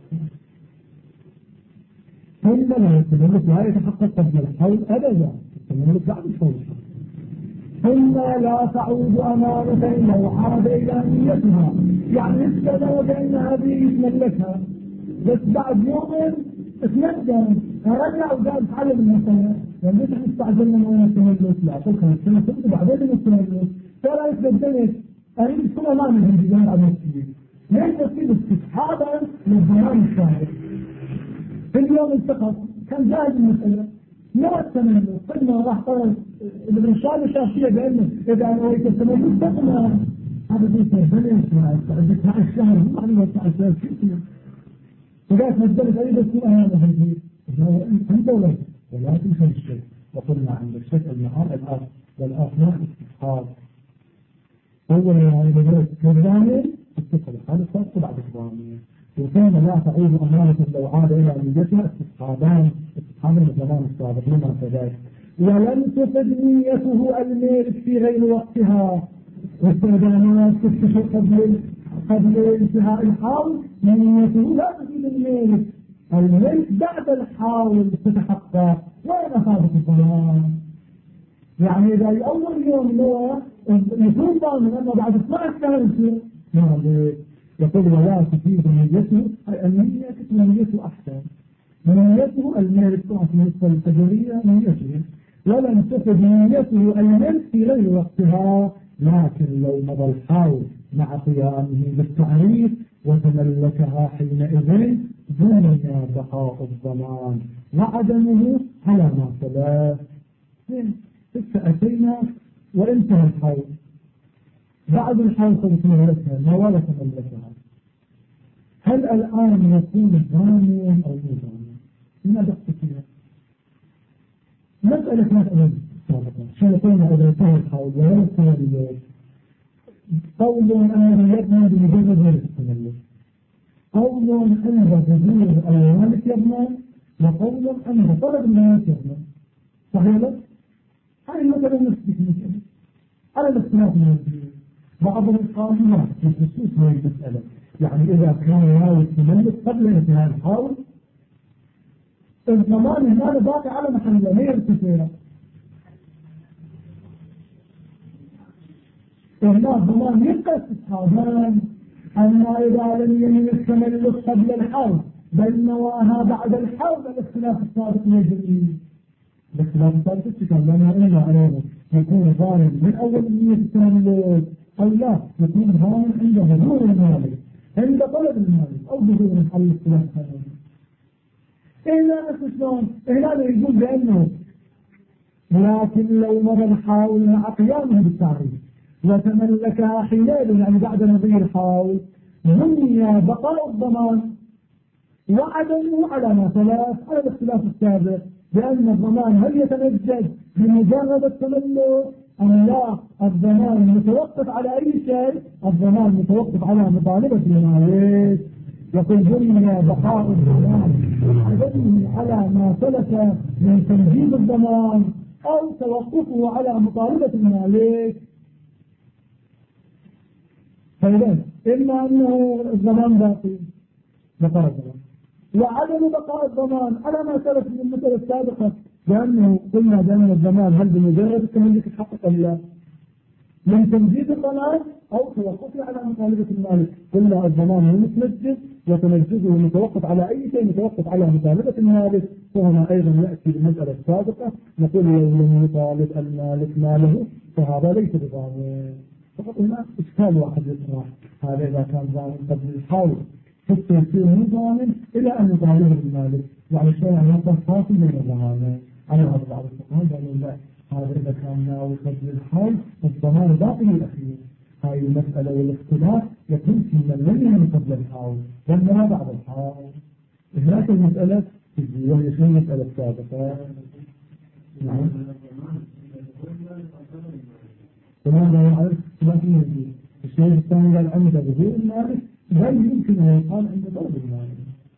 ثم لا التملك لا يتحقق قبل الحول أبدا، التملك بعد الحول. ثم لا تعود أمانة لو عاد إلى نيتها، يعني استدعوا بأن هذه يتملكها بس بعد يوم اتندم رجع وقال تعلم المسألة، يعني ليش احنا استعجلنا من التملك؟ لا تلك السنة كنت بعدين التملك ترى يتبدلت أريد تكون أمانة من جزائر على المسجد. ليش تصير استصحابا للزمان السابق؟ في اليوم التقط كان جاهز المسألة لا التملك، قلنا راح طرد ابن شاب الشافعية بأنه إذا نويت التملك تقنا هذا بيته بلش بعد 12 شهر ما عليه 12 شهر كثير، وقالت مجدلة أيضا اسمها هذا هدير أنت ولا تنسى الشيء. وقلنا عند الشيء المعارض الأرض والأصناع استصحاب أول يعني بدأت كرامي استصحاب هذا صارت بعد كرامي. وكان لا تعود أمانة لو عاد إلى نيتها استصحابان من الزمان السابق لما كذلك. ولم تفد نيته الميل في غير وقتها، واستخدامات تكتشف قبل انتهاء الحول نيته لا تفيد الملك. الملك بعد الحول تتحقق. وين هذا الضمان؟ يعني إذا أول يوم لا يكون ضامن أنه بعد 12 سنة يقول ولا تفيد نيته، أي النية تكون نيته أحسن. نيته الملك طبعا بالنسبة للتجارية نيته، ولم تفد نيته الملك في غير وقتها. لكن لو مضى الحول مع قيامه بالتعريف وتملكها حينئذ ضمن بقاء الضمان وعدمه على ما سلف. أتينا وانتهى الحول، بعد الحول قد تملكها ما ولا تملكها، هل الآن يكون الضامن أو مو ضامن؟ لماذا اقتصر؟ مسألة شو قلنا إذا انتهى الحول ولا تملك؟ قول أنه يبنى بمجرد غير التملك، قول أنه بجور المالك يبنى، وقول أنه طلب المالك يبنى. صحيح لك؟ هذه المسألة نفسك مثلا على الاختلاف من الدين. بعض القانونات في خصوص هذه المسألة، يعني إذا كان يناول التملك قبل انتهاء الحول الضمان هنا باقي على محله لا يرتفع. هنا الضمان يبقى استحاضان، أما إذا لم ينوي التملك قبل الحول بل نواها بعد الحول الاختلاف السابق يجري. الاختلاف السابق تكلمنا إلا أيضا يكون ظالم من أول نية التملك أو لا يكون ظالم عند ظهور المالك، عند طلب المالك أو ظهور محل الاختلاف السابق. إلا نفسهم هنا يقول بأنه لكن لو مضى الحول مع قيامه بالتعريف وتملكها حينئذ يعني بعد مضي الحول نمي بقاء الضمان وعدمه على ما ثلاث على الاختلاف السابق، لأن الضمان هل يتنجد بمجرد التملك أم لا؟ الضمان متوقف على أي شيء؟ الضمان متوقف على مطالبة المالك. يقول بني بقاء الضمان وعدمه على ما ثبت من تنجيب الضمان أو توقفه على مطالبة المالك. فإذا إما أنه الضمان باقي بقاء الضمان وعدم بقاء الضمان على ما سلف من المثل السابقة، لأنه قلنا بأن الضمان هل بمجرد التملك الحق أم لا؟ من تنجيد الضمان أو توقفه على مطالبة المالك. قلنا الضمان هو متنجد وتنجده متوقف على أي شيء متوقف على مطالبة المالك. فهنا أيضا يأتي بالمسألة السابقة نقول لو لم يطالب المالك ماله فهذا ليس بضامن. فقط هنا إشكال واحد يطرح، هذا إذا كان ضامن قبل الحول حتى يصير مو ضامن إلى أن يطالبه المالك، يعني شيء عن هذا فاصل من الضمان. أنا هذا بعض الفقهاء قالوا لا، هذا إذا كان ناوي قبل الحول الضمان باقي الأخير. هاي المسألة والاختلاف يكون في من لم ينوي قبل الحول بل ما بعد الحول. هناك المسألة وهي شنو المسألة السابقة؟ نعم. وهذا يعرف لكن الشيء الثاني قال عند ظهور المالك هل يمكن أن يقال عند طلب المالك؟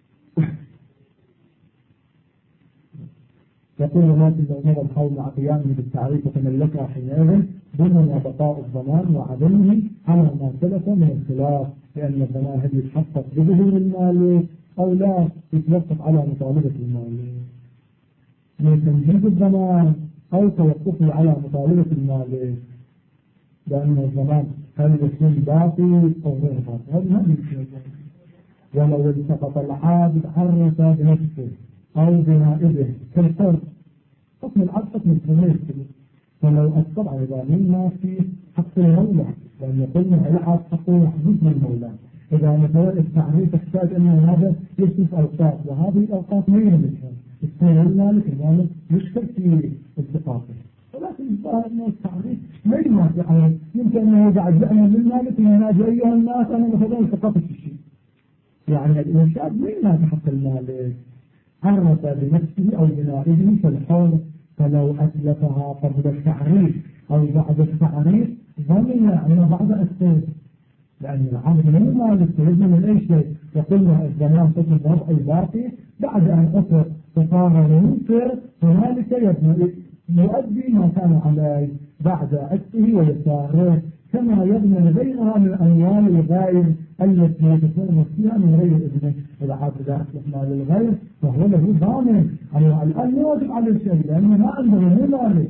يقول لكن لو مضى الحول مع قيامه بالتعريف وتملكها حينئذ ضمن بقاء الضمان وعدمه على ما سلف من الخلاف، لأن الضمان هل يتحقق بظهور المالك أو لا يتوقف على مطالبة المالك من تنجيز الضمان أو توقفه على مطالبة المالك، لأن الضمان هل يكون باقي أو غير باقي هذا ما يمكن. ولو التقط العابد عرف بنفسه أو بنائبه كالحر حكم العبد حكم التمييز، فلو طبعا إذا مما في حق المولى لأن قلنا العبد حقه محدود من المولى. إذا مثلا التعريف يحتاج أن هذا يشوف أوقات وهذه الأوقات ما يملكها يكون المالك يشكل في التقاطه، ولكن الظاهر أن التعريف ما يمنع يمكن أن يجعل جأنا للمالك ينادي أيها الناس أنا مثلا التقاطه في الشيء، يعني الإنشاد ما ينادي حق المالك عرف بنفسه أو بنائبه كالحر، فلو أتلفها قبل التعريف أو بعد التعريف ضمن أن بعد السيد، لأن العبد من مالك يضمن من أي شيء. يقولنا الزمان حكم الوضع الباقي بعد أن أصر فصار ينكر هنالك يؤدي ما كان عليه بعد عكسه ويساره كما يضمن غيرها من أموال الغير التي يتصرف فيها من غير إذنه. إذا عاد أتلف مال الغير فهو له ضامن. الآن يواجب على الشيء لأنه ما عنده مو مالك،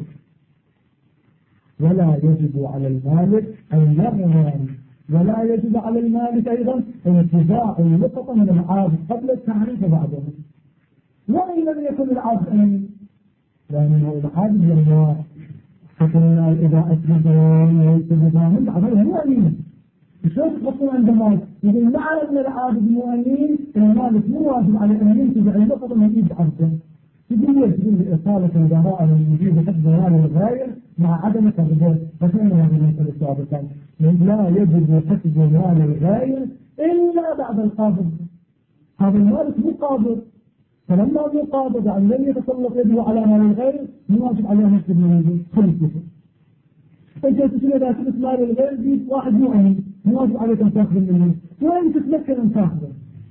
ولا يجب على المالك أن يضمن، ولا يجب على المالك أيضا انتزاع اللقطة من العابد قبل التعريف بعده، وإن لم يكن العابد أمين، لأنه العابد لما فقلنا إذا أثبت ويتبضان العبد مو أمين. شلون تحطون عند مال؟ يقول مع أن العابد مو أمين المالك مو واجب على أن ينتزع اللقطة من إيد عبده. تقول لي إصالة البراءة من وجود حفظ مال الغير مع عدم تغذية. فكينا هذه المسألة سابقا لا يجب حفظ مال الغير إلا بعد القابض. هذا المالك مو قابض، فلما مو قابض عن لم يتسلط يده على مال الغير مو واجب عليه نفس الموجود خلصه. انت تسمى إذا تثبت مال الغير جيب واحد مو أمين مو واجب عليك أن تأخذ منه، وين تتمكن أن تأخذه؟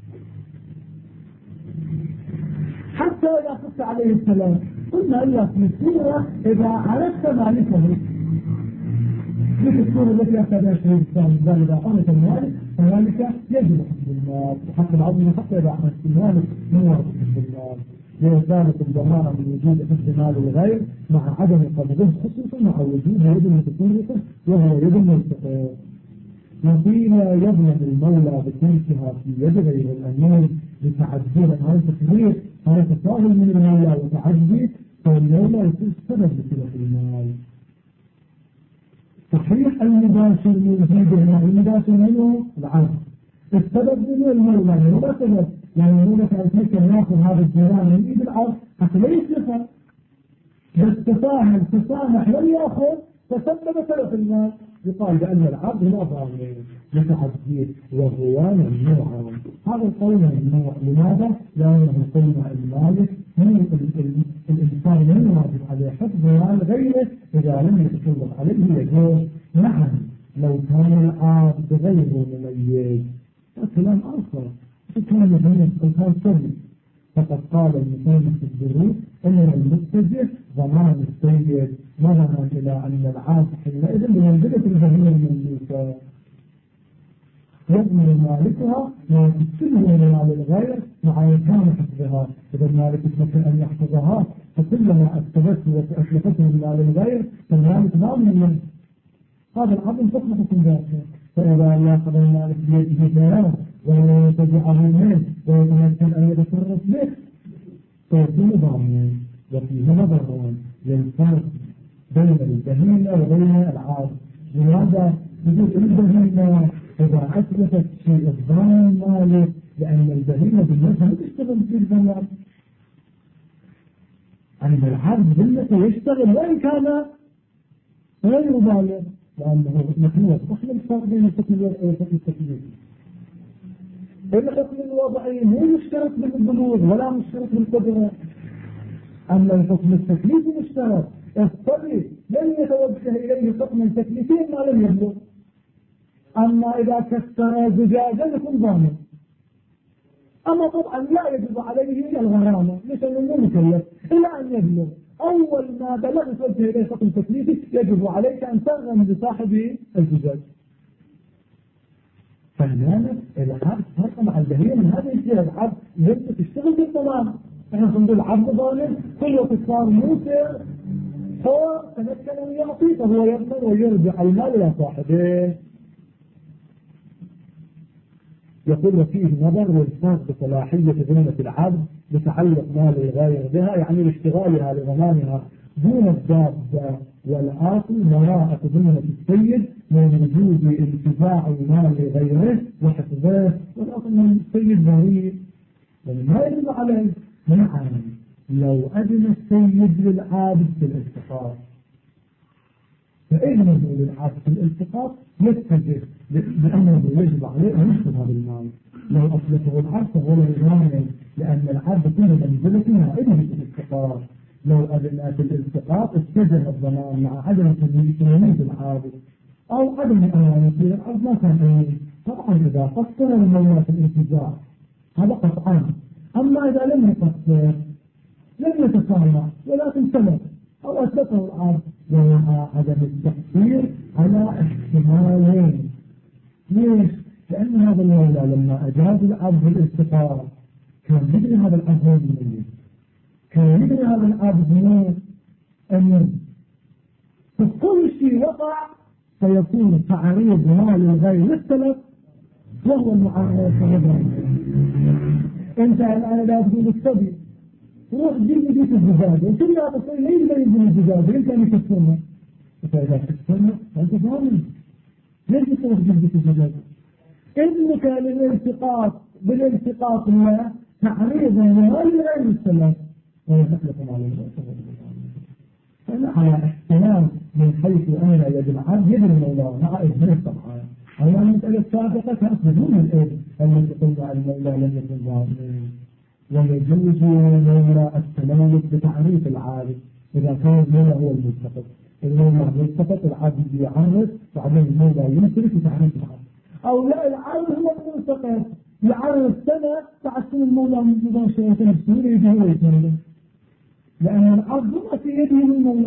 حتى إذا خفت عليه السلام قلنا إلا في السورة إذا عرفت مالكه في السورة التي أخذها شهيد الثاني قال إذا عرفت المالك فذلك يجب حفظ المال وحق العظم حتى إذا عرفت المالك مو واجب حفظ المال. لذلك الضمانة من وجود حفظ مال الغير مع عدم قبضه خصوصا مع وجود يد متفرقة وهو يد ملتقى. وقيل يضمن المولى بتركها في يد غير الأمين لتعذير هذا التكبير هذا تساهل من المولى وتعذير، فالمولى يكون سبب لتلك المال. صحيح المباشر من هذه المباشر منه العام، السبب منه المولى يعني لا سبب، يعني المولى كان يمكن ياخذ هذا الجيران من ايد العرض حتى لا يسلفه، بس تساهل تسامح لم ياخذ فسبب تلف المال. يقال بأن العبد لا ضامن لتعذير والريان ممنوعا. هذا القول ممنوع. لماذا؟ لأنه قلنا المالك من الإنسان من واجب عليه حفظ مال غيره إذا لم يتسلط عليه يجوز. نعم لو كان العبد غير مميز كلام آخر، كان مهم الكلام سلي. فقد قال المسلم في الدروس أن المتجه ضمان السيد نظرا إلى أن العاص حينئذ بمنزلة البهيمة المملوكة يضمن مالكها ما تسلم من مال الغير مع إمكان حفظها. إذا المالك يمكن أن يحفظها فكلما أكتبته وأسلفته من مال الغير فالمالك ضامن منه. هذا العظم تصلح في ذاته. فإذا يأخذ المالك بيده بيان ولا ينتزعه منه ويمكن أن يتصرف به فيكون ضامنا. وفيه نظر للفرق بين البهيمة وبين العاص. لماذا يقول البهيمة إذا أثبتت شيء الضامن مالك لأن البهيمة بالنسبة تشتغل في البلد، عند العبد بالنسبة يشتغل وإن كان غير بالغ لأنه مخلوق. وحنا الفرق بين الحكم الوضعي والحكم التكليفي. الحكم الوضعي مو مشترك بالبلوغ ولا مشترك بالقدرة، أما الحكم التكليفي مشترك. الصبي لن يتوجه إليه حكم تكليفي ما لم يبلغ. أما إذا كسر زجاجا يكون ضامن. أما طبعا لا يجب عليه الغرامة لأنه مكلف إلى أن يبلغ. أول ما بلغ توجه إليه حكم تكليفي يجب عليك أن ترغم بصاحب الزجاج. فهنا العبد فرق مع البهيمة من هذا الشيء. العبد يجب تشتغل بالضمان. احنا نقول العبد ظالم كل وقت صار موسر هو تمكن ويعطي فهو يضمن ويرجع المال إلى صاحبه. يقول فيه نظر والفرق بصلاحية ذمة العبد لتعلق مال الغير بها، يعني لاشتغالها لضمانها دون الدابة. والآخر مراءة ذمة السيد من وجود انتفاع مال غيره وحفظه، والآخر من السيد بريء ما يجب عليه. نعم لو أذن السيد للعابد في الالتقاط فإذنه للعابد في الالتقاط يتجه لأنه يجب عليه أن يحفظ هذا المال. لو أصلته العبد فهو يضامن لأن العبد كل منزلته نائبه في الالتقاط. لو أذن في الالتقاط اتجه الضمان مع عدم تمييز العابد أو عدم أمانة العبد ما كان أمين. طبعا إذا قصر المولى في الانتزاع هذا قطعا. أما إذا لم يقصر لم يتسامح ولكن سلف أو أسلفه العبد ومع عدم التقصير على احتمالين. ليش؟ لأن هذا المولى لما أجاز العبد الالتقاء كان يدري هذا العبد من كان يدري هذا العبد من أمن، فكل شيء وقع سيكون تعريض مال الغير للسلف وهو المعاملة الصغيرة. أنت الآن لا تقول السبي روح جيب بيت الزجاجة وتقول يا بصير ليه لا يجيب الزجاجة أنت اللي تكسرها، فإذا تكسرها أنت فاهم ليش تروح جيب بيت الزجاجة؟ إذنك للالتقاط بالالتقاط الله تعريض مال الغير للسلف ويحلكم على فأنا على احتمال من حيث أن يد العبد يد المولى مع إذنه طبعا. أما المسألة السابقة كانت بدون الإذن التي قلنا أن المولى لم يكن ظالما، ويجوز مولى التملك بتعريف العابد إذا كان المولى هو المتفق. المولى المتفق العبد يعرف وبعدين المولى يمتلك بتعريف العابد، أو لا العابد هو المتفق يعرف سنة بعد سنة المولى مباشرة بسهولة يجي هو يتملك، لأن العبد ما في يده المولى.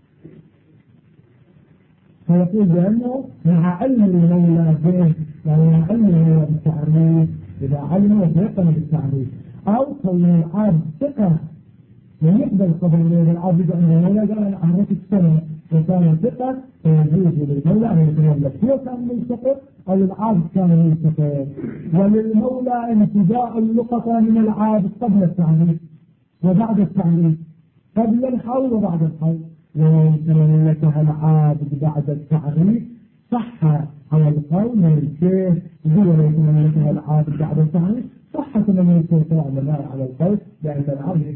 فيقول بأنه مع علم المولى به، يعني مع علم المولى بالتعريف إذا علمه فيقن بالتعريف، أو كون العبد ثقة من يقبل قبل من العبد أن المولى قال أنا أعرف السنة وكان ثقة فيجوز للمولى أن يتملك هو كان ملتقط أو العبد كان ملتقط. وللمولى انتزاع اللقطة من العبد قبل التعريف وبعد التعريف، قبل الحول وبعد الحول. ويمكن لك العابد بعد التعريف صح على القول من الشيخ هو يمكن لك العابد بعد التعريف صح كما يكون طبعا على القول، لأن العابد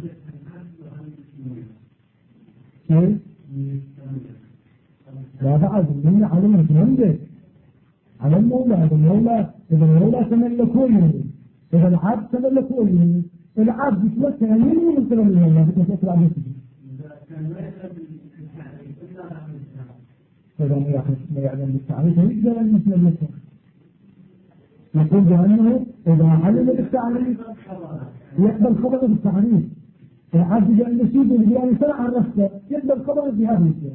لا بعد من علم المولى على المولى. إذا المولى تملكه منه، إذا العبد تملكه منه، العبد يتمكن منه من قبل المولى بتملك العبد. إذا ما يعلم بالتعريف يقدر أن يتملكه. نقول بأنه إذا علم بالتعريف يقبل خبره بالتعريف. العبد جاء النسيب اللي سنة عن نفسه يقبل خبره بهذا الشيء.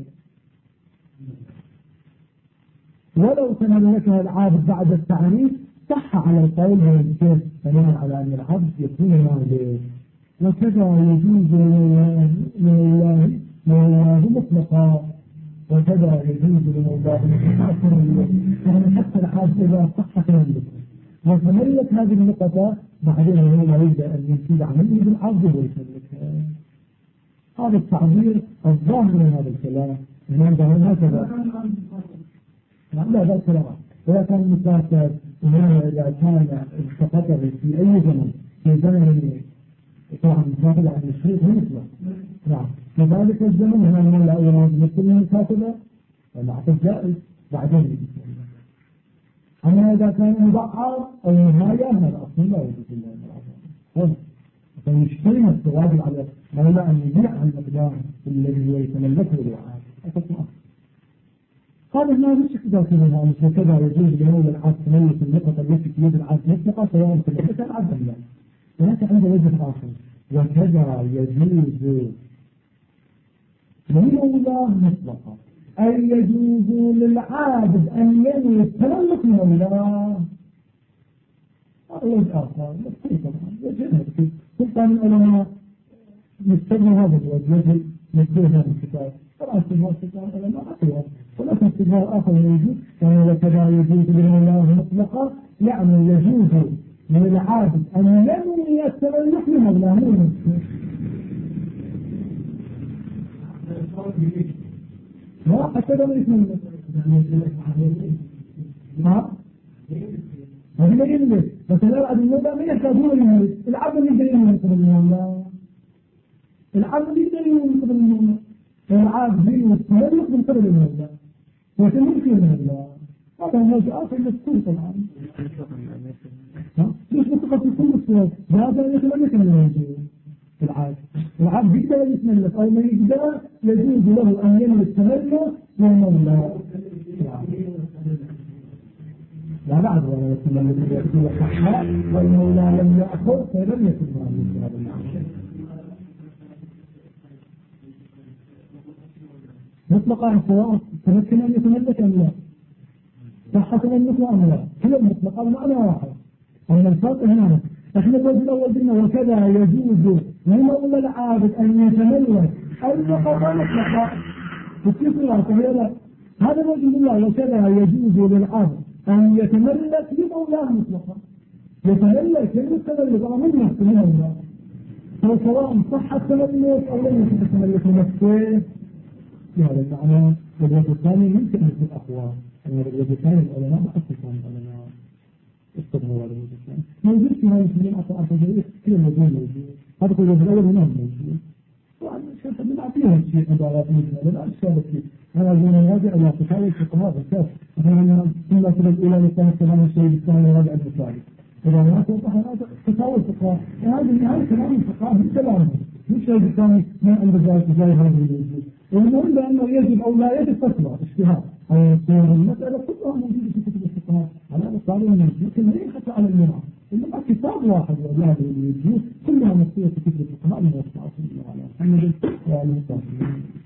ولو تملكها العابد بعد التعريف صح على القول من الشيخ بناء على أن العبد يكون مالك. وكذا يجوز من الله مطلقا، وكذا يجوز لمولاه مطلقا، يعني حتى العبد إذا صح تملكه وتملك هذه النقطة بعدين هو يبدأ أن ينسيب عمله بالعبد ويتملكها. هذا التعبير الظاهر من هذا الكلام من عنده هكذا. لا ذا الكلام إذا كان مسافر إذا كان التقطر في أي زمن في زمن طبعا مسافر عن الشريط هو مثله. نعم في ذلك الزمن هنا لا يراد مثل المسافر والعقد جائز بعدين. أما إذا كان مضعف أو نهاية هذا أصلا لا يجوز الله هنا فيشتري التواجد على مولا أن يبيع المقدار الذي هو يتملكه الوعاء. هذا ما يجوز كذا منها وكذا يجوز لمولى العبد تملك النقطة التي في يد العبد مطلقة سواء تملكها العبد أم لا. هناك عنده وجه آخر وكذا يجوز لمولى مطلقة أي يجوز للعابد أن ينوي التملك من الله. هذا وجه آخر مختلف طبعا وجهنا كل من العلماء نستغنى هذا الوجه نستغنى هذا الكتاب طبعا استغنى الكتاب العلماء أخيرا ولكن استغنى آخر يجوز يعني وكذا يجوز لله مطلقا يعني يجوز للعابد أن ينوي التملك من الله. لا حتى لو يتملك هذا يملك بس لا العبد المولى ما يحتاجون يملك العبد اللي يقدر يملك من الله العبد اللي يقدر يملك من الله العبد يملك من قبل المولى ويتملك من الله. هذا هو آخر مسؤول طبعا ليش متقف في كل الصور هذا يتملك من الله. العبد يقدر يتملك أو ما يقدر يجوز له أن يملك تملك من المولى. لا بعد ولا يتملك يأتي حقا والمولى لم يأخذ فلم يكن مالك هذا المعنى مطلقا سواء تمكن أن يتملك أم لا. صحة المطلق أم لا؟ كلا المطلق المعنى واحد. أما الفرق هنا احنا الوجه الأول قلنا وكذا يجوز لمولى العابد أن يتملك أي قضاء مطلقا وكيف لا صحيح هذا الوجه الله وكذا يجوز للعابد أن يتملك لمولاه مطلقا يتملك يتملك أو من نفسه من الله فسواء صح التملك أو لم يكن التملك نفسه هذا المعنى. والوجه الثاني يمكن أن يكون أقوى أن الوجه الثاني العلماء ما أصدقوا العلماء استغنوا على الوجه الثاني موجود في هذا المسلمين أعطى أربعة كثير موجود هذا هو الوجه الأول هنا موجود وعن الشيخ من أعطيهم شيء عبارات مثل لا أشكال فيه أنا أقول راجع إلى فتاوى الفقهاء بالكاف أنا كنا في الأولى لكان كلام الشيء الثاني راجع المثالي إذا ما توضح هذا فتاوى الفقهاء هذا كلام الفقهاء بالكلام مش شيء الثاني ما عند ذلك زي هذا الوجود. المهم بأنه يجب أو لا يجب فتوى اجتهاد المسألة كلها موجودة في كتب الفقهاء على الطالب لكن ما ينحكى على المرأة إنما كتاب واحد ولا الوجود كلها مكتوبة في كتب الفقهاء من وصفات الله على محمد وعلى